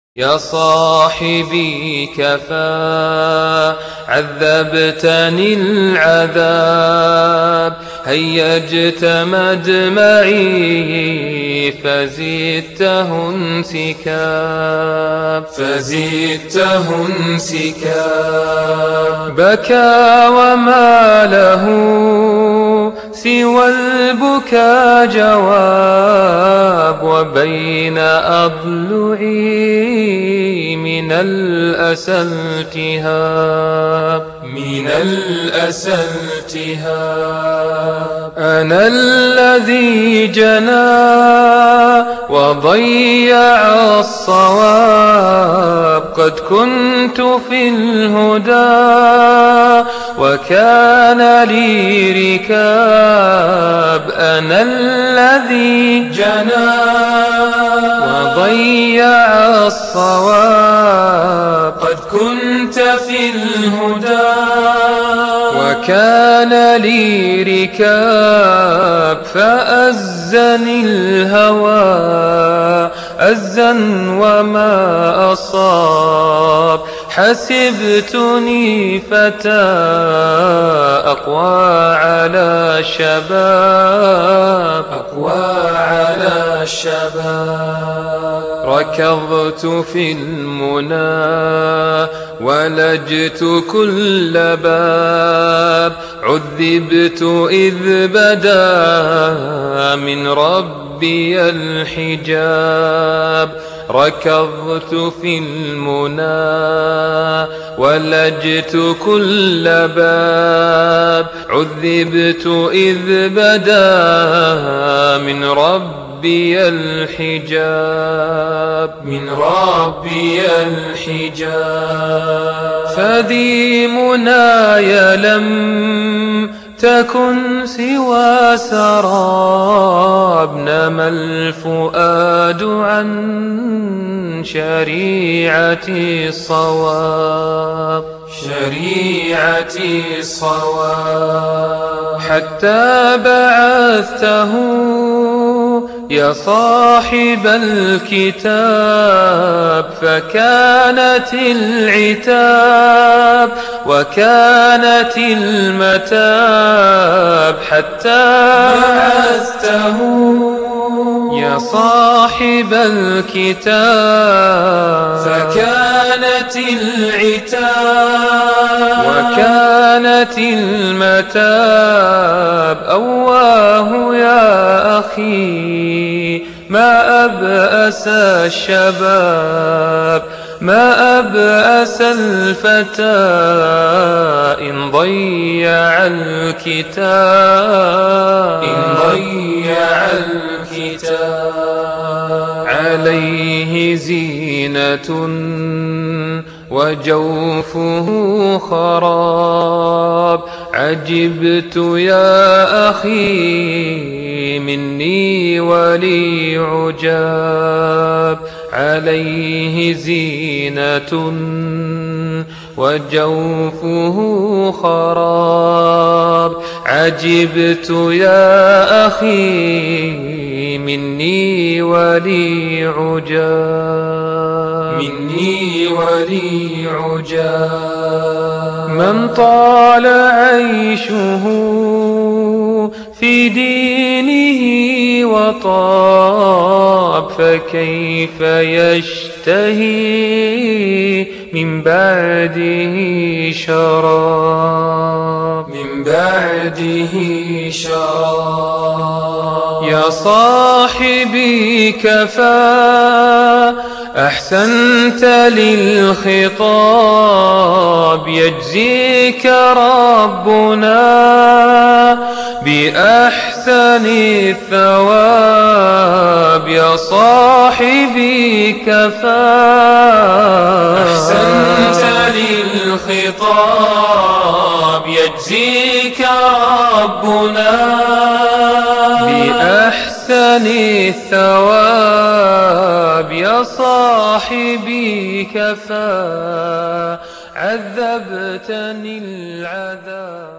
يا صاحبي كفى عذبتني العذاب، هيجت مدمعي فزدته انسكاب، بكى وما له سوى البكا جواب، وبين أضلعي من الأسى التهاب، أنا الذي جنى وضيع الصواب، قد كنت في الهدى وكان لي ركاب، أنا الذي جنى وضيع الصواب، قد كنت في الهدى وكان لي ركاب، فأزني الهوى أزا وما أصاب، حسبتني فتى أقوى على الشباب، ركضت في المنى ولجت كل باب، عذبت إذ بدا من ربي الحجاب، ركضت في المنى ولجت كل باب، عذبت إذ بدا من ربي الحجاب، فذي مناي لم تكن سوى سراب، نمى الفؤاد عن شريعة الصواب، حتى بعثته يا صاحب الكتاب، فكانت العتاب وكانت المتاب، حتى بعثته يا صاحب الكتاب، فكانت العتاب وكانت المتاب، أواه يا أخي ما أبأس الشباب، ما أبأس الفتى إن ضيع الكتاب، عليه زينة وجوفه خراب، عجبت يا أخي مني ولي عجاب، عليه زينة وجوفه خراب، عجبت يا أخي مني ولي عجاب، من طال عيشه في دينه وطاب، فكيف يشتهي من بعده شراب، يا صاحبي كفى أحسنت للخطاب، يجزيك ربنا بأحسن الثواب، يا صاحبي كفى أحسنت للخطاب، يجزيك ربنا بأحسن الثواب، يا صاحبي كفى عذبتني العذاب.